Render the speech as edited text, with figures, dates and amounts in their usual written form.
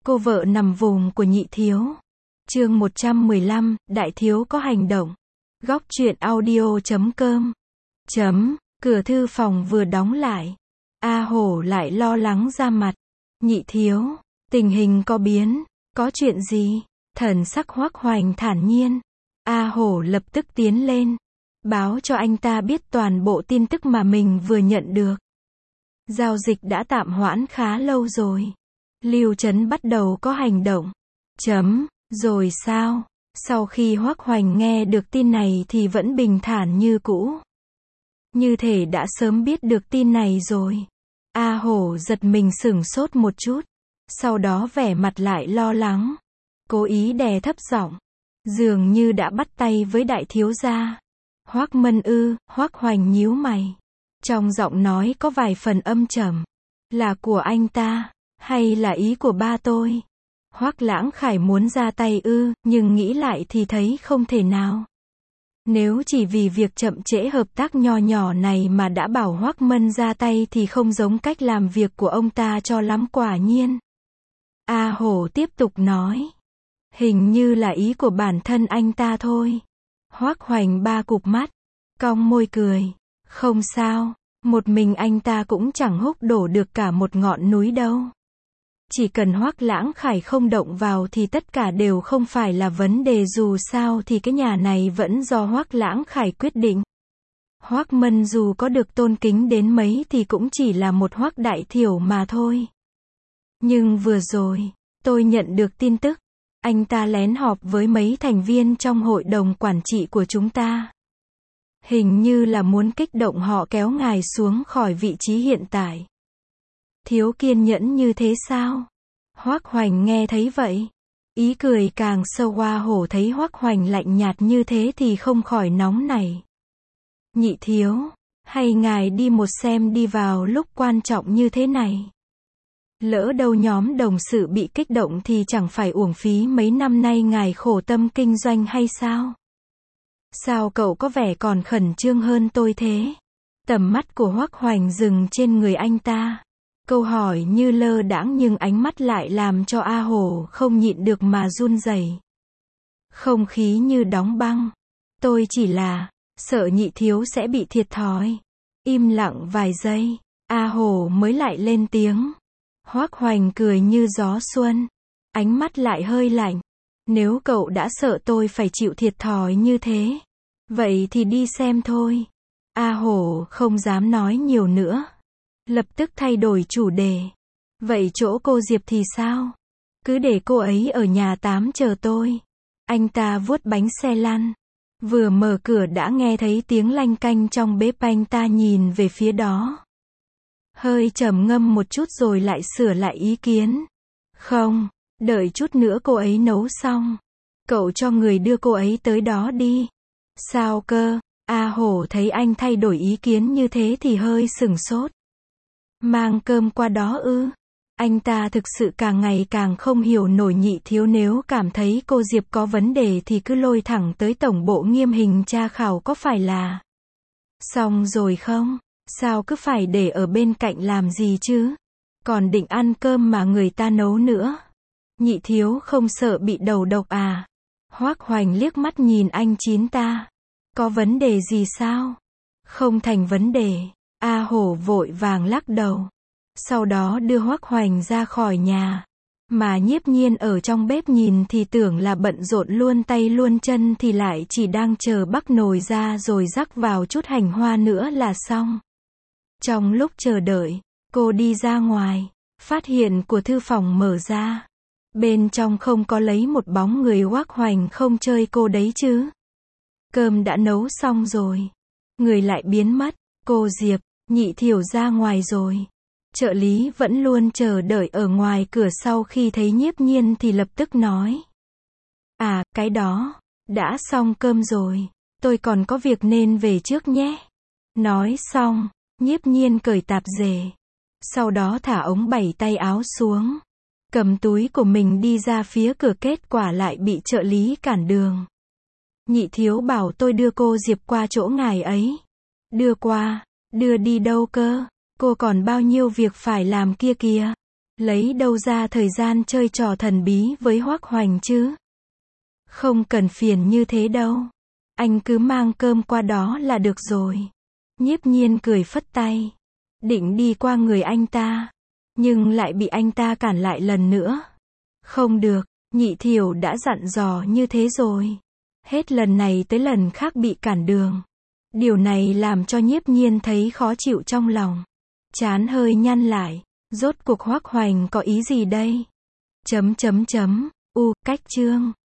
Cô vợ nằm vùng của nhị thiếu. Chương 115, đại thiếu có hành động. Góc truyện audio.com. Cửa thư phòng vừa đóng lại. A Hổ lại lo lắng ra mặt. Nhị thiếu, tình hình có biến, có chuyện gì? Thần sắc Hoắc Hoành thản nhiên. A Hổ lập tức tiến lên, báo cho anh ta biết toàn bộ tin tức mà mình vừa nhận được. Giao dịch đã tạm hoãn khá lâu rồi. Lưu Trấn bắt đầu có hành động. Rồi sao? Sau khi Hoắc Hoành nghe được tin này thì vẫn bình thản như cũ. Như thể đã sớm biết được tin này rồi. A Hổ giật mình sửng sốt một chút. Sau đó vẻ mặt lại lo lắng. Cố ý đè thấp giọng. Dường như đã bắt tay với đại thiếu gia. Hoắc Mân ư? Hoắc Hoành nhíu mày. Trong giọng nói có vài phần âm trầm. Là của anh ta, hay là ý của ba tôi? Hoắc Lãng Khải muốn ra tay ư, nhưng nghĩ lại thì thấy không thể nào. Nếu chỉ vì việc chậm trễ hợp tác nho nhỏ này mà đã bảo Hoắc Mân ra tay thì không giống cách làm việc của ông ta cho lắm quả nhiên. A Hổ tiếp tục nói. Hình như là ý của bản thân anh ta thôi. Hoắc Hoành ba cụp mắt, cong môi cười. Không sao, một mình anh ta cũng chẳng húc đổ được cả một ngọn núi đâu. Chỉ cần Hoắc Lãng Khải không động vào thì tất cả đều không phải là vấn đề, dù sao thì cái nhà này vẫn do Hoắc Lãng Khải quyết định. Hoắc Mân dù có được tôn kính đến mấy thì cũng chỉ là một Hoắc đại thiểu mà thôi. Nhưng vừa rồi, tôi nhận được tin tức. Anh ta lén họp với mấy thành viên trong hội đồng quản trị của chúng ta. Hình như là muốn kích động họ kéo ngài xuống khỏi vị trí hiện tại. Thiếu kiên nhẫn như thế sao? Hoắc Hoành nghe thấy vậy, ý cười càng sâu. A Hổ thấy Hoắc Hoành lạnh nhạt như thế thì không khỏi nóng nảy. Nhị thiếu, hay ngài đi một xem đi vào lúc quan trọng như thế này. Lỡ đâu nhóm đồng sự bị kích động thì chẳng phải uổng phí mấy năm nay ngài khổ tâm kinh doanh hay sao? Sao cậu có vẻ còn khẩn trương hơn tôi thế? Tầm mắt của Hoắc Hoành dừng trên người anh ta. Câu hỏi như lơ đãng nhưng ánh mắt lại làm cho A Hổ không nhịn được mà run rẩy. Không khí như đóng băng. Tôi chỉ là sợ nhị thiếu sẽ bị thiệt thòi. Im lặng vài giây, A Hổ mới lại lên tiếng. Hoắc Hoành cười như gió xuân, ánh mắt lại hơi lạnh. Nếu cậu đã sợ tôi phải chịu thiệt thòi như thế, vậy thì đi xem thôi. A Hổ không dám nói nhiều nữa, lập tức thay đổi chủ đề. Vậy chỗ cô Diệp thì sao? Cứ để cô ấy ở nhà 8 chờ tôi. Anh ta vuốt bánh xe lăn, vừa mở cửa đã nghe thấy tiếng lanh canh trong bếp. Anh ta nhìn về phía đó, hơi trầm ngâm một chút rồi lại sửa lại ý kiến. Không, đợi chút nữa cô ấy nấu xong, cậu cho người đưa cô ấy tới đó đi. Sao cơ? A Hổ thấy anh thay đổi ý kiến như thế thì hơi sửng sốt. Mang cơm qua đó ư? Anh ta thực sự càng ngày càng không hiểu nổi nhị thiếu, nếu cảm thấy cô Diệp có vấn đề thì cứ lôi thẳng tới tổng bộ nghiêm hình tra khảo có phải là xong rồi không? Sao cứ phải để ở bên cạnh làm gì chứ? Còn định ăn cơm mà người ta nấu nữa. Nhị thiếu không sợ bị đầu độc à? Hoắc Hoành liếc mắt nhìn anh chín ta. Có vấn đề gì sao? Không thành vấn đề. A Hổ vội vàng lắc đầu. Sau đó đưa Hoắc Hoành ra khỏi nhà. Mà Nhiếp Nhiên ở trong bếp nhìn thì tưởng là bận rộn luôn tay luôn chân thì lại chỉ đang chờ bắc nồi ra rồi rắc vào chút hành hoa nữa là xong. Trong lúc chờ đợi, cô đi ra ngoài, phát hiện của thư phòng mở ra. Bên trong không có lấy một bóng người. Hoắc Hoành không chơi cô đấy chứ? Cơm đã nấu xong rồi, người lại biến mất. Cô Diệp, nhị thiểu ra ngoài rồi. Trợ lý vẫn luôn chờ đợi ở ngoài cửa, sau khi thấy Nhiếp Nhiên thì lập tức nói. À, cái đó, đã xong cơm rồi, tôi còn có việc nên về trước nhé. Nói xong, Nhiếp Nhiên cởi tạp dề, sau đó thả ống bảy tay áo xuống, cầm túi của mình đi ra phía cửa, kết quả lại bị trợ lý cản đường. Nhị thiếu bảo tôi đưa cô Diệp qua chỗ ngài ấy. Đưa qua, đưa đi đâu cơ? Cô còn bao nhiêu việc phải làm kia kìa. Lấy đâu ra thời gian chơi trò thần bí với Hoắc Hoành chứ? Không cần phiền như thế đâu. Anh cứ mang cơm qua đó là được rồi. Nhiếp Nhiên cười phất tay. Định đi qua người anh ta. Nhưng lại bị anh ta cản lại lần nữa. Không được, Nhị Thiểu đã dặn dò như thế rồi. Hết lần này tới lần khác bị cản đường. Điều này làm cho Nhiếp Nhiên thấy khó chịu trong lòng. Trán hơi nhăn lại. Rốt cuộc Hoắc Hoành có ý gì đây? Cách chương